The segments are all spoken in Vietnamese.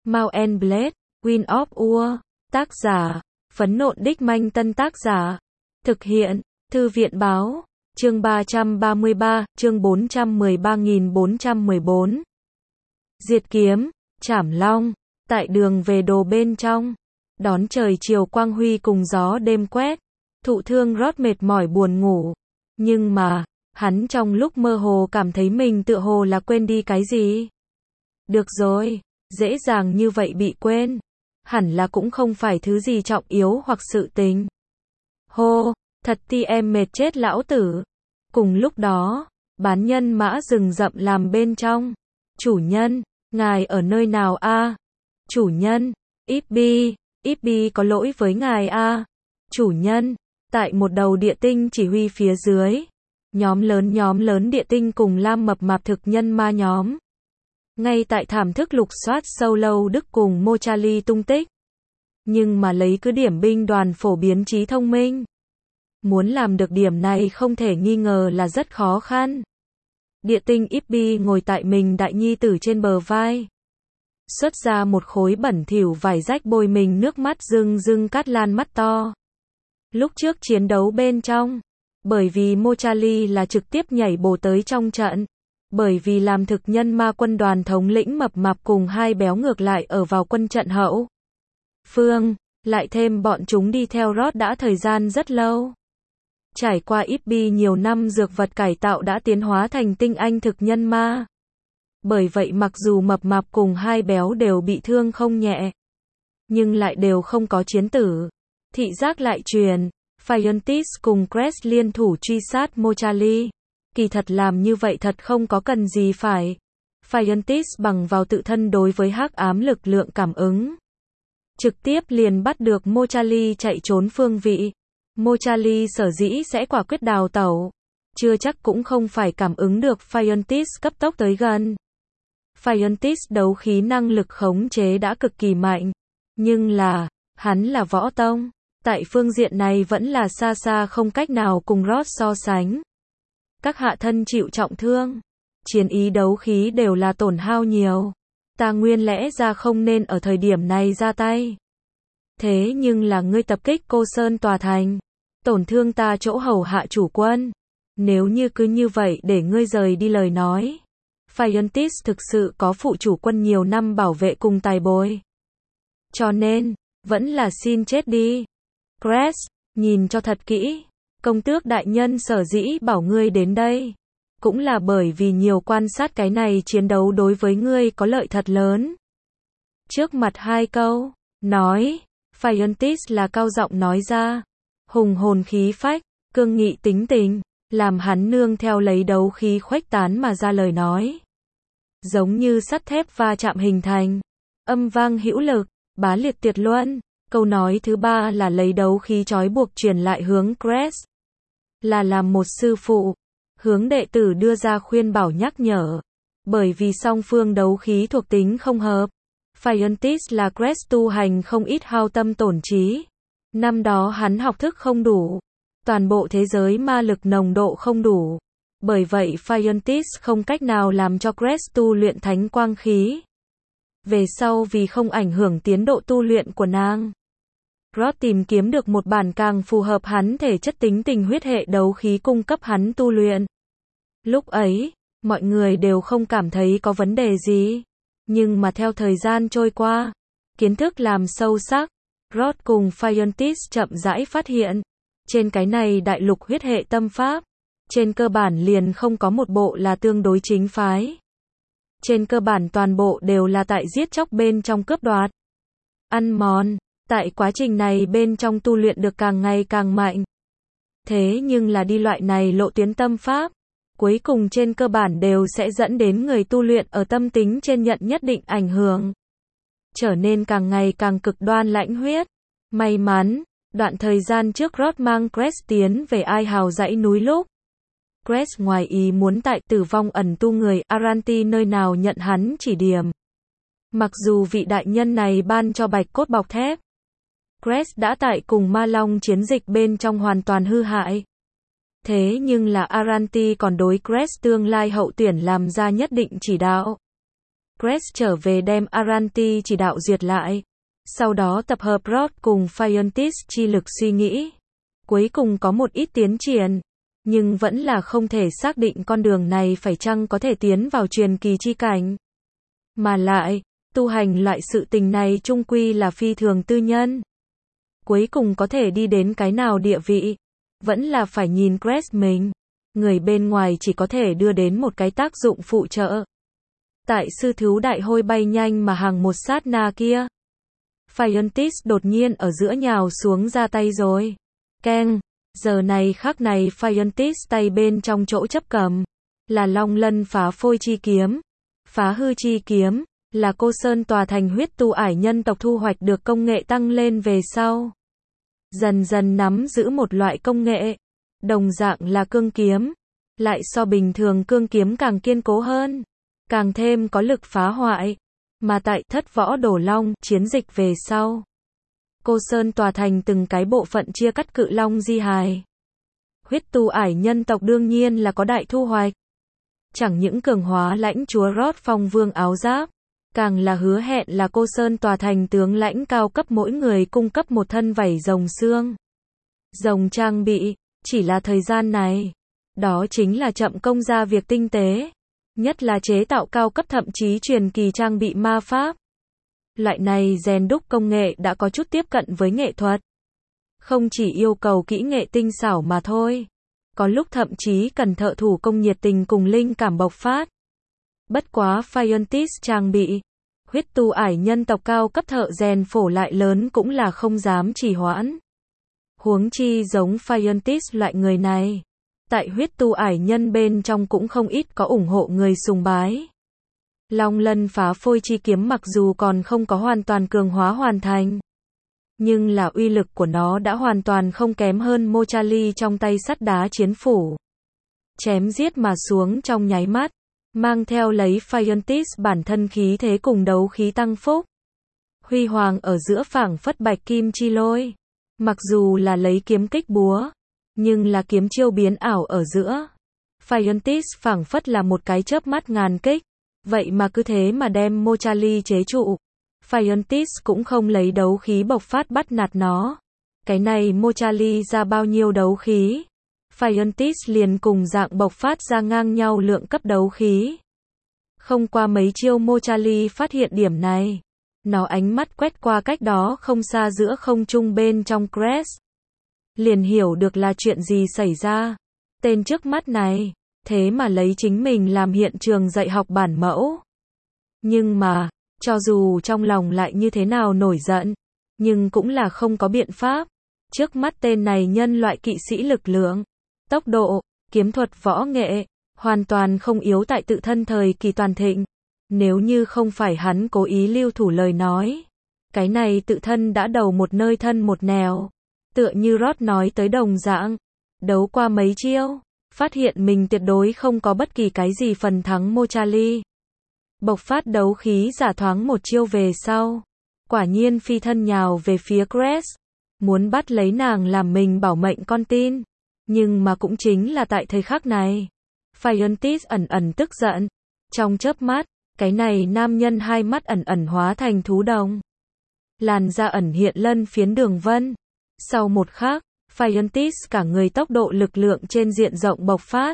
Mount and Blade, Wind of War, tác giả, Phấn Nộn Đích Manh Tân tác giả, thực hiện, Thư viện Báo, chương 333, chương 413.414. Diệt kiếm, Trảm Long, tại đường về đồ bên trong, đón trời chiều quang huy cùng gió đêm quét, thụ thương Rod mệt mỏi buồn ngủ, nhưng mà, hắn trong lúc mơ hồ cảm thấy mình tựa hồ là quên đi cái gì. Được rồi, dễ dàng như vậy bị quên, hẳn là cũng không phải thứ gì trọng yếu hoặc sự tình. Hô, thật ti em mệt chết lão tử. Cùng lúc đó, bán nhân mã rừng rậm làm bên trong. Chủ nhân, ngài ở nơi nào a? Chủ nhân, Ibbi có lỗi với ngài a. Chủ nhân, tại một đầu địa tinh chỉ huy phía dưới, nhóm lớn địa tinh cùng lam mập mạp thực nhân ma nhóm. Ngay tại thảm thức lục soát sâu lâu Đức cùng Mochali tung tích. Nhưng mà lấy cứ điểm binh đoàn phổ biến trí thông minh. Muốn làm được điểm này không thể nghi ngờ là rất khó khăn. Địa tinh Ibbi ngồi tại mình đại nhi tử trên bờ vai. Xuất ra một khối bẩn thỉu vải rách bôi mình nước mắt rưng cát lan mắt to. Lúc trước chiến đấu bên trong, bởi vì Mochali là trực tiếp nhảy bổ tới trong trận. Bởi vì làm thực nhân ma quân đoàn thống lĩnh mập mạp cùng hai béo ngược lại ở vào quân trận hậu phương, lại thêm bọn chúng đi theo Rod đã thời gian rất lâu. Trải qua Ibbi nhiều năm dược vật cải tạo đã tiến hóa thành tinh anh thực nhân ma. Bởi vậy mặc dù mập mạp cùng hai béo đều bị thương không nhẹ, nhưng lại đều không có chiến tử. Thị giác lại truyền, Phiontis cùng Crest liên thủ truy sát Mochali. Kỳ thật làm như vậy thật không có cần gì phải. Phiontis bằng vào tự thân đối với hắc ám lực lượng cảm ứng, trực tiếp liền bắt được Mochali chạy trốn phương vị. Mochali sở dĩ sẽ quả quyết đào tẩu, chưa chắc cũng không phải cảm ứng được Phiontis cấp tốc tới gần. Phiontis đấu khí năng lực khống chế đã cực kỳ mạnh, nhưng là, hắn là võ tông, tại phương diện này vẫn là xa xa không cách nào cùng Rod so sánh. Các hạ thân chịu trọng thương, chiến ý đấu khí đều là tổn hao nhiều. Ta nguyên lẽ ra không nên ở thời điểm này ra tay. Thế nhưng là ngươi tập kích Cô Sơn tòa thành, tổn thương ta chỗ hầu hạ chủ quân. Nếu như cứ như vậy để ngươi rời đi lời nói, Phiontis thực sự có phụ chủ quân nhiều năm bảo vệ cùng tài bồi. Cho nên, vẫn là xin chết đi. Crest, nhìn cho thật kỹ. Công tước đại nhân sở dĩ bảo ngươi đến đây, cũng là bởi vì nhiều quan sát cái này chiến đấu đối với ngươi có lợi thật lớn. Trước mặt hai câu, nói, Phiontis là cao giọng nói ra, hùng hồn khí phách, cương nghị tính tình, làm hắn nương theo lấy đấu khí khuếch tán mà ra lời nói. Giống như sắt thép va chạm hình thành, âm vang hữu lực, bá liệt tuyệt luân. Câu nói thứ ba là lấy đấu khí trói buộc truyền lại hướng Crest. Là làm một sư phụ, hướng đệ tử đưa ra khuyên bảo nhắc nhở. Bởi vì song phương đấu khí thuộc tính không hợp. Phiontis là Crest tu hành không ít hao tâm tổn trí. Năm đó hắn học thức không đủ. Toàn bộ thế giới ma lực nồng độ không đủ. Bởi vậy Phiontis không cách nào làm cho Crest tu luyện thánh quang khí. Về sau vì không ảnh hưởng tiến độ tu luyện của nàng, Rod tìm kiếm được một bản càng phù hợp hắn thể chất tính tình huyết hệ đấu khí cung cấp hắn tu luyện. Lúc ấy, mọi người đều không cảm thấy có vấn đề gì. Nhưng mà theo thời gian trôi qua, kiến thức làm sâu sắc, Rod cùng Phiontis chậm rãi phát hiện, trên cái này đại lục huyết hệ tâm pháp, trên cơ bản liền không có một bộ là tương đối chính phái. Trên cơ bản toàn bộ đều là tại giết chóc bên trong cướp đoạt, ăn mòn. Tại quá trình này bên trong tu luyện được càng ngày càng mạnh. Thế nhưng là đi loại này lộ tuyến tâm pháp, cuối cùng trên cơ bản đều sẽ dẫn đến người tu luyện ở tâm tính trên nhận nhất định ảnh hưởng. Trở nên càng ngày càng cực đoan lãnh huyết. May mắn, đoạn thời gian trước Rod mang Crest tiến về Ai Hào dãy núi lúc. Crest ngoài ý muốn tại tử vong ẩn tu người Aranti nơi nào nhận hắn chỉ điểm. Mặc dù vị đại nhân này ban cho bạch cốt bọc thép, Crest đã tại cùng Ma Long chiến dịch bên trong hoàn toàn hư hại. Thế nhưng là Aranti còn đối Crest tương lai hậu tuyển làm ra nhất định chỉ đạo. Grace trở về đem Aranti chỉ đạo duyệt lại. Sau đó tập hợp Rod cùng Phiontis chi lực suy nghĩ. Cuối cùng có một ít tiến triển. Nhưng vẫn là không thể xác định con đường này phải chăng có thể tiến vào truyền kỳ chi cảnh. Mà lại, tu hành loại sự tình này chung quy là phi thường tư nhân. Cuối cùng có thể đi đến cái nào địa vị, vẫn là phải nhìn Grace mình. Người bên ngoài chỉ có thể đưa đến một cái tác dụng phụ trợ. Tại sư thú đại hôi bay nhanh mà hàng một sát na kia. Phiontis đột nhiên ở giữa nhào xuống ra tay rồi. Keng, giờ này khắc này Phiontis tay bên trong chỗ chấp cầm. Là Long Lân phá phôi chi kiếm. Phá hư chi kiếm, là Cô Sơn tòa thành huyết tu ải nhân tộc thu hoạch được công nghệ tăng lên về sau. Dần dần nắm giữ một loại công nghệ. Đồng dạng là cương kiếm. Lại so bình thường cương kiếm càng kiên cố hơn. Càng thêm có lực phá hoại. Mà tại Thất Võ Đổ Long chiến dịch về sau. Cô Sơn tòa thành từng cái bộ phận chia cắt cự long di hài. Huyết tu ải nhân tộc đương nhiên là có đại thu hoạch. Chẳng những cường hóa lãnh chúa Rod Phong Vương áo giáp. Càng là hứa hẹn là Cô Sơn tòa thành tướng lãnh cao cấp mỗi người cung cấp một thân vảy rồng xương. Rồng trang bị, chỉ là thời gian này. Đó chính là chậm công ra việc tinh tế. Nhất là chế tạo cao cấp thậm chí truyền kỳ trang bị ma pháp. Loại này rèn đúc công nghệ đã có chút tiếp cận với nghệ thuật. Không chỉ yêu cầu kỹ nghệ tinh xảo mà thôi. Có lúc thậm chí cần thợ thủ công nhiệt tình cùng linh cảm bộc phát. Bất quá Phiontis trang bị. Huyết tu ải nhân tộc cao cấp thợ rèn phổ lại lớn cũng là không dám trì hoãn. Huống chi giống Phiontis loại người này. Tại huyết tu ải nhân bên trong cũng không ít có ủng hộ người sùng bái. Long Lân phá phôi chi kiếm mặc dù còn không có hoàn toàn cường hóa hoàn thành. Nhưng là uy lực của nó đã hoàn toàn không kém hơn Mochali trong tay sắt đá chiến phủ. Chém giết mà xuống trong nháy mắt. Mang theo lấy Phiontis bản thân khí thế cùng đấu khí tăng phúc. Huy hoàng ở giữa phảng phất bạch kim chi lôi. Mặc dù là lấy kiếm kích búa. Nhưng là kiếm chiêu biến ảo ở giữa. Phiontis phảng phất là một cái chớp mắt ngàn kích. Vậy mà cứ thế mà đem Mochali chế trụ. Phiontis cũng không lấy đấu khí bộc phát bắt nạt nó. Cái này Mochali ra bao nhiêu đấu khí. Phiontis liền cùng dạng bộc phát ra ngang nhau lượng cấp đấu khí. Không qua mấy chiêu Mochali phát hiện điểm này. Nó ánh mắt quét qua cách đó không xa giữa không trung bên trong Grace. Liền hiểu được là chuyện gì xảy ra. Tên trước mắt này, thế mà lấy chính mình làm hiện trường dạy học bản mẫu. Nhưng mà, cho dù trong lòng lại như thế nào nổi giận, nhưng cũng là không có biện pháp. Trước mắt tên này nhân loại kỵ sĩ lực lượng, tốc độ, kiếm thuật võ nghệ, hoàn toàn không yếu tại tự thân thời kỳ toàn thịnh. Nếu như không phải hắn cố ý lưu thủ lời nói, cái này tự thân đã đầu một nơi thân một nẻo. Tựa như Rod nói tới đồng dạng, đấu qua mấy chiêu, phát hiện mình tuyệt đối không có bất kỳ cái gì phần thắng Mochali. Bộc phát đấu khí giả thoáng một chiêu về sau, quả nhiên phi thân nhào về phía Grace, muốn bắt lấy nàng làm mình bảo mệnh con tin. Nhưng mà cũng chính là tại thời khắc này, Phiontis ẩn ẩn tức giận. Trong chớp mắt, cái này nam nhân hai mắt ẩn ẩn hóa thành thú đồng. Làn da ẩn hiện lân phiến đường vân. Sau một khắc, Phiontis cả người tốc độ lực lượng trên diện rộng bộc phát.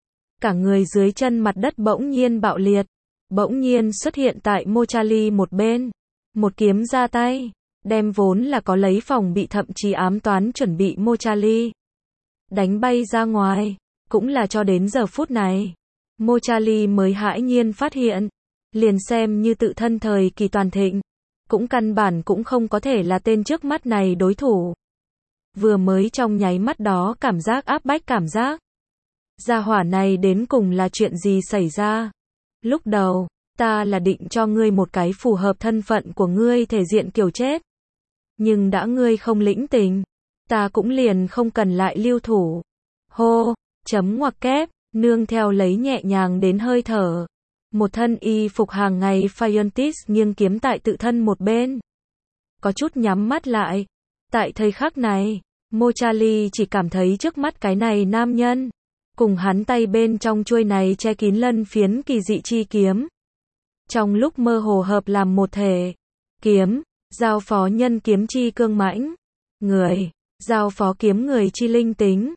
Cả người dưới chân mặt đất bỗng nhiên bạo liệt. Bỗng nhiên xuất hiện tại Mochali một bên. Một kiếm ra tay. Đem vốn là có lấy phòng bị thậm chí ám toán chuẩn bị Mochali. Đánh bay ra ngoài. Cũng là cho đến giờ phút này. Mochali mới hãi nhiên phát hiện. Liền xem như tự thân thời kỳ toàn thịnh. Cũng căn bản cũng không có thể là tên trước mắt này đối thủ. Vừa mới trong nháy mắt đó cảm giác áp bách cảm giác. Gia hỏa này đến cùng là chuyện gì xảy ra? Lúc đầu, ta là định cho ngươi một cái phù hợp thân phận của ngươi thể diện kiểu chết. Nhưng đã ngươi không lĩnh tình, ta cũng liền không cần lại lưu thủ. Hô, chấm ngoặc kép, nương theo lấy nhẹ nhàng đến hơi thở. Một thân y phục hàng ngày Phiontis nghiêng kiếm tại tự thân một bên. Có chút nhắm mắt lại. Tại thời khắc này, Mochali chỉ cảm thấy trước mắt cái này nam nhân. Cùng hắn tay bên trong chuôi này che kín lân phiến kỳ dị chi kiếm. trong lúc mơ hồ hợp làm một thể. Kiếm, giao phó nhân kiếm chi cương mãnh. Người, giao phó kiếm người chi linh tính.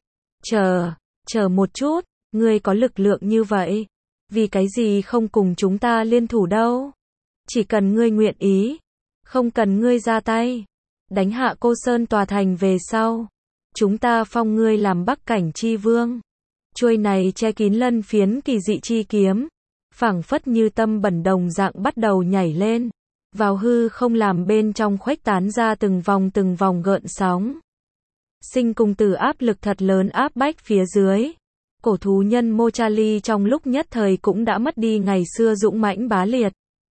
Chờ một chút, ngươi có lực lượng như vậy, vì cái gì không cùng chúng ta liên thủ đâu? Chỉ cần ngươi nguyện ý, không cần ngươi ra tay, đánh hạ Cô Sơn tòa thành về sau, chúng ta phong ngươi làm Bắc Cảnh chi vương. Chuôi này che kín lân phiến kỳ dị chi kiếm, phảng phất như tâm bẩn đồng dạng bắt đầu nhảy lên, vào hư không làm bên trong khuếch tán ra từng vòng gợn sóng. Sinh cùng tử áp lực thật lớn áp bách phía dưới. Cổ thú nhân Mochali trong lúc nhất thời cũng đã mất đi ngày xưa dũng mãnh bá liệt.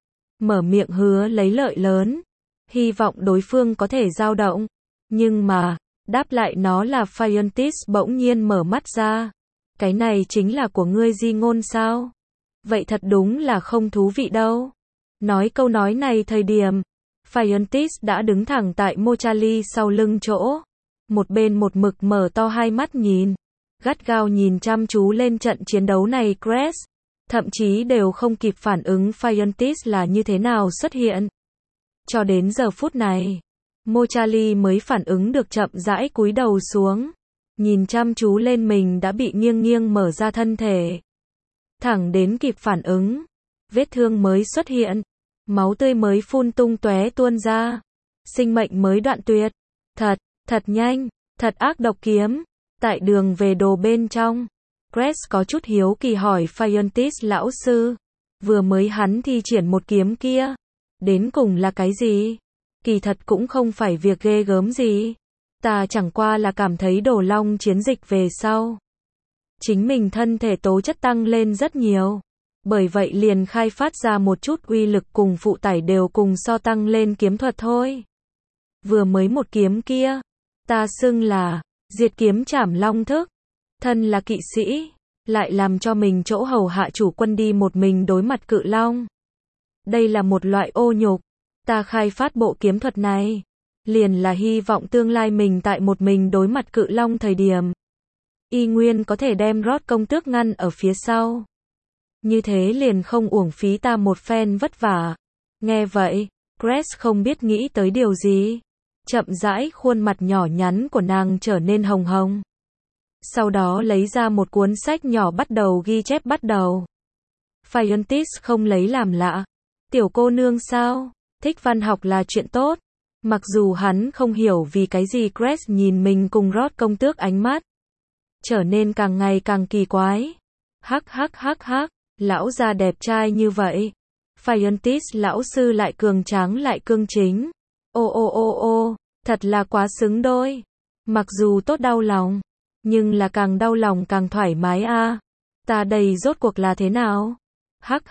Mở miệng hứa lấy lợi lớn, hy vọng đối phương có thể dao động, nhưng mà, đáp lại nó là Phiontis bỗng nhiên mở mắt ra. Cái này chính là của ngươi di ngôn sao? Vậy thật đúng là không thú vị đâu. Nói câu nói này thời điểm, Phiontis đã đứng thẳng tại Mochali sau lưng chỗ. Một bên một mực mở to hai mắt nhìn, gắt gao nhìn chăm chú lên trận chiến đấu này Cress, thậm chí đều không kịp phản ứng Phiontis là như thế nào xuất hiện. Cho đến giờ phút này, Mochali mới phản ứng được chậm rãi cúi đầu xuống, nhìn chăm chú lên mình đã bị nghiêng mở ra thân thể. Thẳng đến kịp phản ứng, vết thương mới xuất hiện, máu tươi mới phun tung tóe tuôn ra, sinh mệnh mới đoạn tuyệt. Thật nhanh, thật ác độc kiếm. Tại đường về đồ bên trong, Cress có chút hiếu kỳ hỏi Phiontis lão sư, vừa mới hắn thi triển một kiếm kia, đến cùng là cái gì? Kỳ thật cũng không phải việc ghê gớm gì, ta chẳng qua là cảm thấy Đồ Long chiến dịch về sau, chính mình thân thể tố chất tăng lên rất nhiều, bởi vậy liền khai phát ra một chút uy lực cùng phụ tải đều cùng so tăng lên kiếm thuật thôi. Vừa mới một kiếm kia, ta xưng là diệt kiếm trảm long thức, thân là kỵ sĩ, lại làm cho mình chỗ hầu hạ chủ quân đi một mình đối mặt cự long. Đây là một loại ô nhục, ta khai phát bộ kiếm thuật này, liền là hy vọng tương lai mình tại một mình đối mặt cự long thời điểm, y nguyên có thể đem Rod công tước ngăn ở phía sau. Như thế liền không uổng phí ta một phen vất vả. Nghe vậy, Cress không biết nghĩ tới điều gì. Chậm rãi khuôn mặt nhỏ nhắn của nàng trở nên hồng hồng. Sau đó lấy ra một cuốn sách nhỏ bắt đầu ghi chép bắt đầu. Phiontis không lấy làm lạ. Tiểu cô nương sao? Thích văn học là chuyện tốt. Mặc dù hắn không hiểu vì cái gì Cress nhìn mình cùng Rod công tước ánh mắt trở nên càng ngày càng kỳ quái. Hắc, lão già đẹp trai như vậy. Phiontis lão sư lại cường tráng lại cương chính. Ô, thật là quá xứng đôi. Mặc dù tốt đau lòng, nhưng là càng đau lòng càng thoải mái a. Ta đây rốt cuộc là thế nào? Hắc.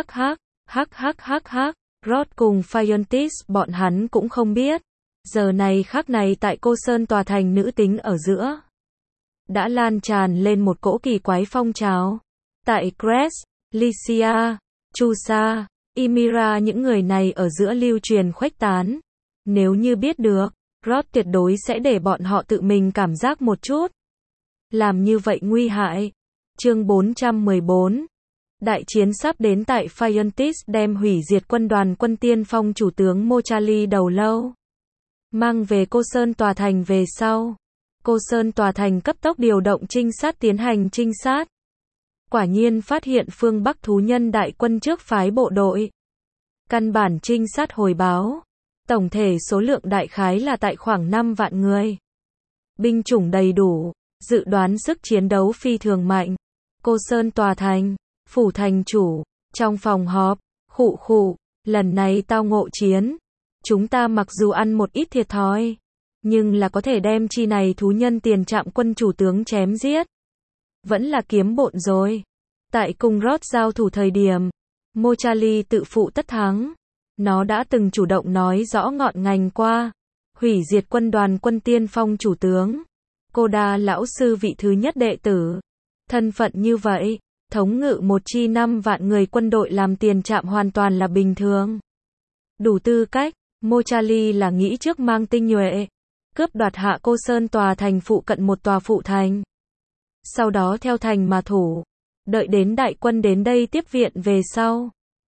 Rod cùng Phiontis bọn hắn cũng không biết. Giờ này khắc này tại Cô Sơn tòa thành nữ tính ở giữa, đã lan tràn lên một cỗ kỳ quái phong trào. Tại Cress, Lycia, Chusa, Ymira những người này ở giữa lưu truyền khuếch tán. Nếu như biết được, Rod tuyệt đối sẽ để bọn họ tự mình cảm giác một chút. Làm như vậy nguy hại. Chương 414. Đại chiến sắp đến tại Phiontis đem hủy diệt quân đoàn quân tiên phong chủ tướng Mochali đầu lâu mang về Cô Sơn tòa thành về sau. Cô Sơn tòa thành cấp tốc điều động trinh sát tiến hành trinh sát. Quả nhiên phát hiện phương Bắc thú nhân đại quân trước phái bộ đội. Căn bản trinh sát hồi báo, tổng thể số lượng đại khái là tại khoảng 5 vạn người. Binh chủng đầy đủ, dự đoán sức chiến đấu phi thường mạnh. Cô Sơn tòa thành, phủ thành chủ, trong phòng họp, khụ, lần này tao ngộ chiến. Chúng ta mặc dù ăn một ít thiệt thòi, nhưng là có thể đem chi này thú nhân tiền trạm quân chủ tướng chém giết. Vẫn là kiếm bộn rồi. Tại cùng Rod giao thủ thời điểm, Mochali tự phụ tất thắng. Nó đã từng chủ động nói rõ ngọn ngành qua. Hủy diệt quân đoàn quân tiên phong chủ tướng. Cô đa lão sư vị thứ nhất đệ tử. Thân phận như vậy, thống ngự một chi 5 vạn người quân đội làm tiền trạm hoàn toàn là bình thường. Đủ tư cách, Mochali là nghĩ trước mang tinh nhuệ, cướp đoạt hạ Cô Sơn tòa thành phụ cận một tòa phụ thành. Sau đó theo thành mà thủ, đợi đến đại quân đến đây tiếp viện về sau,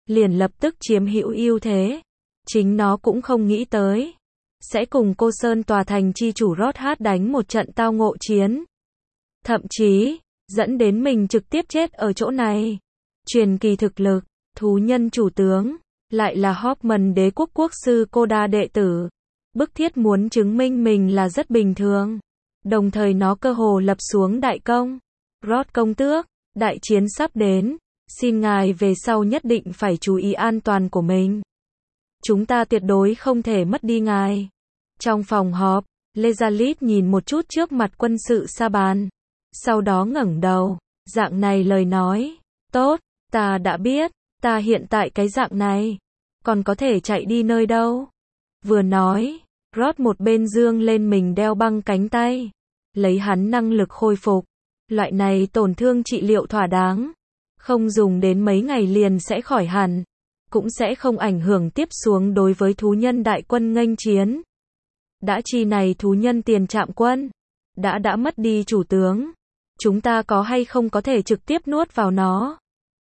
liền lập tức chiếm hữu ưu thế. Chính nó cũng không nghĩ tới, sẽ cùng cô Sơn tòa thành chi chủ Rothat đánh một trận tao ngộ chiến. Thậm chí, dẫn đến mình trực tiếp chết ở chỗ này. Truyền kỳ thực lực, thú nhân chủ tướng, lại là Hoffman đế quốc quốc sư Koda đệ tử. Bức thiết muốn chứng minh mình là rất bình thường. Đồng thời nó cơ hồ lập xuống đại công. Rod công tước, đại chiến sắp đến. Xin ngài về sau nhất định phải chú ý an toàn của mình. Chúng ta tuyệt đối không thể mất đi ngài. Trong phòng họp, Lezalit nhìn một chút trước mặt quân sự sa bàn. Sau đó ngẩng đầu, dạng này lời nói. Tốt, ta đã biết, ta hiện tại cái dạng này. Còn có thể chạy đi nơi đâu? Vừa nói, Rod một bên dương lên mình đeo băng cánh tay. Lấy hắn năng lực khôi phục. Loại này tổn thương trị liệu thỏa đáng. Không dùng đến mấy ngày liền sẽ khỏi hẳn. Cũng sẽ không ảnh hưởng tiếp xuống đối với thú nhân đại quân nghênh chiến. Đã chi này thú nhân tiền trạm quân. Đã mất đi chủ tướng. Chúng ta có hay không có thể trực tiếp nuốt vào nó?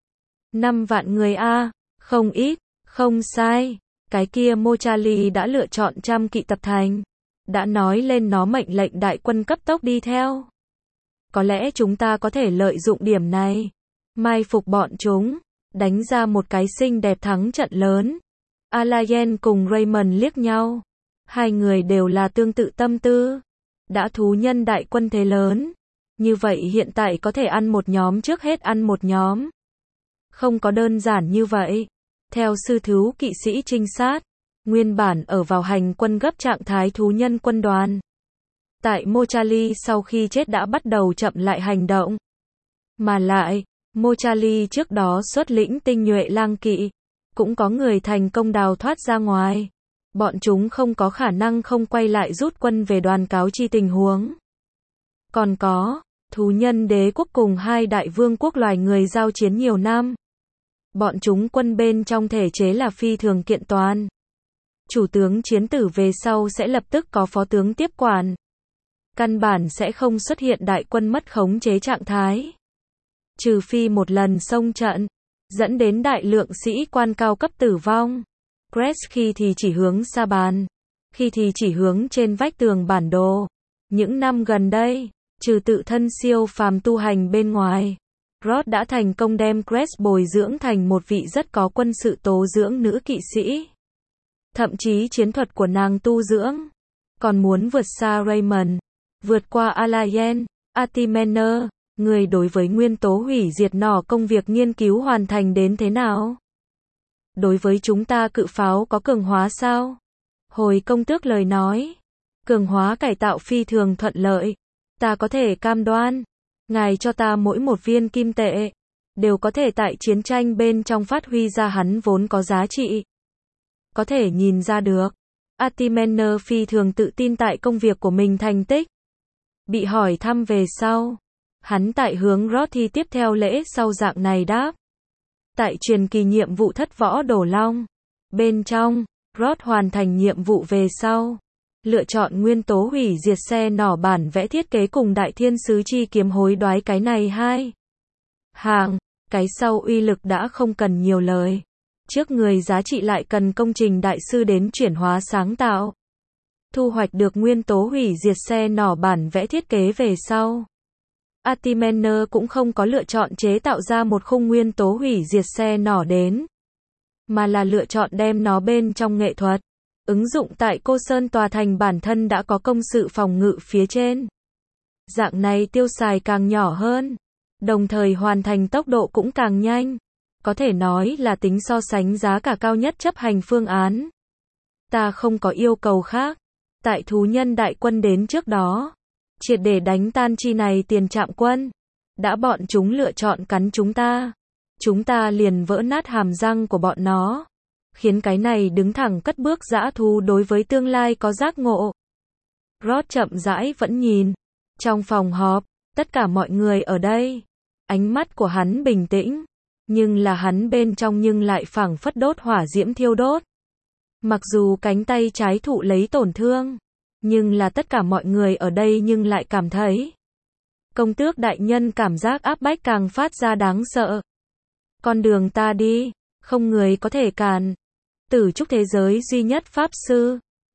5 vạn người a, không ít, không sai. Cái kia Mochali đã lựa chọn 100 kỵ tập thành. Đã nói lên nó mệnh lệnh đại quân cấp tốc đi theo. Có lẽ chúng ta có thể lợi dụng điểm này. Mai phục bọn chúng. Đánh ra một cái xinh đẹp thắng trận lớn. Alayen cùng Raymond liếc nhau. Hai người đều là tương tự tâm tư. Đã thú nhân đại quân thế lớn. Như vậy hiện tại có thể ăn một nhóm trước hết ăn một nhóm. Không có đơn giản như vậy. Theo sư thú kỵ sĩ trinh sát, nguyên bản ở vào hành quân gấp trạng thái thú nhân quân đoàn. Tại Mochali sau khi chết đã bắt đầu chậm lại hành động. Mà lại, Mochali trước đó xuất lĩnh tinh nhuệ lang kỵ. Cũng có người thành công đào thoát ra ngoài. Bọn chúng không có khả năng không quay lại rút quân về đoàn cáo chi tình huống. Còn có, thú nhân đế quốc cùng hai đại vương quốc loài người giao chiến nhiều năm. Bọn chúng quân bên trong thể chế là phi thường kiện toàn. Chủ tướng chiến tử về sau sẽ lập tức có phó tướng tiếp quản. Căn bản sẽ không xuất hiện đại quân mất khống chế trạng thái. Trừ phi một lần xông trận, dẫn đến đại lượng sĩ quan cao cấp tử vong. Crest khi thì chỉ hướng sa bàn, khi thì chỉ hướng trên vách tường bản đồ. Những năm gần đây, trừ tự thân siêu phàm tu hành bên ngoài, Rod đã thành công đem Crest bồi dưỡng thành một vị rất có quân sự tố dưỡng nữ kỵ sĩ. Thậm chí chiến thuật của nàng tu dưỡng còn muốn vượt xa Raymond, vượt qua Alayen, Atimener. Người đối với nguyên tố hủy diệt nỏ công việc nghiên cứu hoàn thành đến thế nào? Đối với chúng ta cự pháo có cường hóa sao? Hồi công tước lời nói. Cường hóa cải tạo phi thường thuận lợi. Ta có thể cam đoan. Ngài cho ta mỗi một viên kim tệ. Đều có thể tại chiến tranh bên trong phát huy ra hắn vốn có giá trị. Có thể nhìn ra được. Atimener phi thường tự tin tại công việc của mình thành tích. Bị hỏi thăm về sau. Hắn tại hướng Rod thi tiếp theo lễ sau dạng này đáp. Tại truyền kỳ nhiệm vụ thất võ đổ long. Bên trong, Rod hoàn thành nhiệm vụ về sau. Lựa chọn nguyên tố hủy diệt xe nỏ bản vẽ thiết kế cùng đại thiên sứ chi kiếm hối đoái cái này hai hàng. Cái sau uy lực đã không cần nhiều lời. Trước người giá trị lại cần công trình đại sư đến chuyển hóa sáng tạo. Thu hoạch được nguyên tố hủy diệt xe nỏ bản vẽ thiết kế về sau. Atimener cũng không có lựa chọn chế tạo ra một khung nguyên tố hủy diệt xe nỏ đến. Mà là lựa chọn đem nó bên trong nghệ thuật. Ứng dụng tại cô Sơn tòa thành bản thân đã có công sự phòng ngự phía trên. Dạng này tiêu xài càng nhỏ hơn. Đồng thời hoàn thành tốc độ cũng càng nhanh. Có thể nói là tính so sánh giá cả cao nhất chấp hành phương án. Ta không có yêu cầu khác. Tại thú nhân đại quân đến trước đó. Triệt để đánh tan chi này tiền trạm quân. Đã bọn chúng lựa chọn cắn chúng ta. Chúng ta liền vỡ nát hàm răng của bọn nó. Khiến cái này đứng thẳng cất bước dã thú đối với tương lai có giác ngộ. Rod chậm rãi vẫn nhìn. Trong phòng họp, tất cả mọi người ở đây. Ánh mắt của hắn bình tĩnh. Nhưng là hắn bên trong nhưng lại phảng phất đốt hỏa diễm thiêu đốt. Mặc dù cánh tay trái thụ lấy tổn thương. Nhưng là tất cả mọi người ở đây nhưng lại cảm thấy. Công tước đại nhân cảm giác áp bách càng phát ra đáng sợ. Con đường ta đi, không người có thể cản. Tử trúc thế giới duy nhất pháp sư.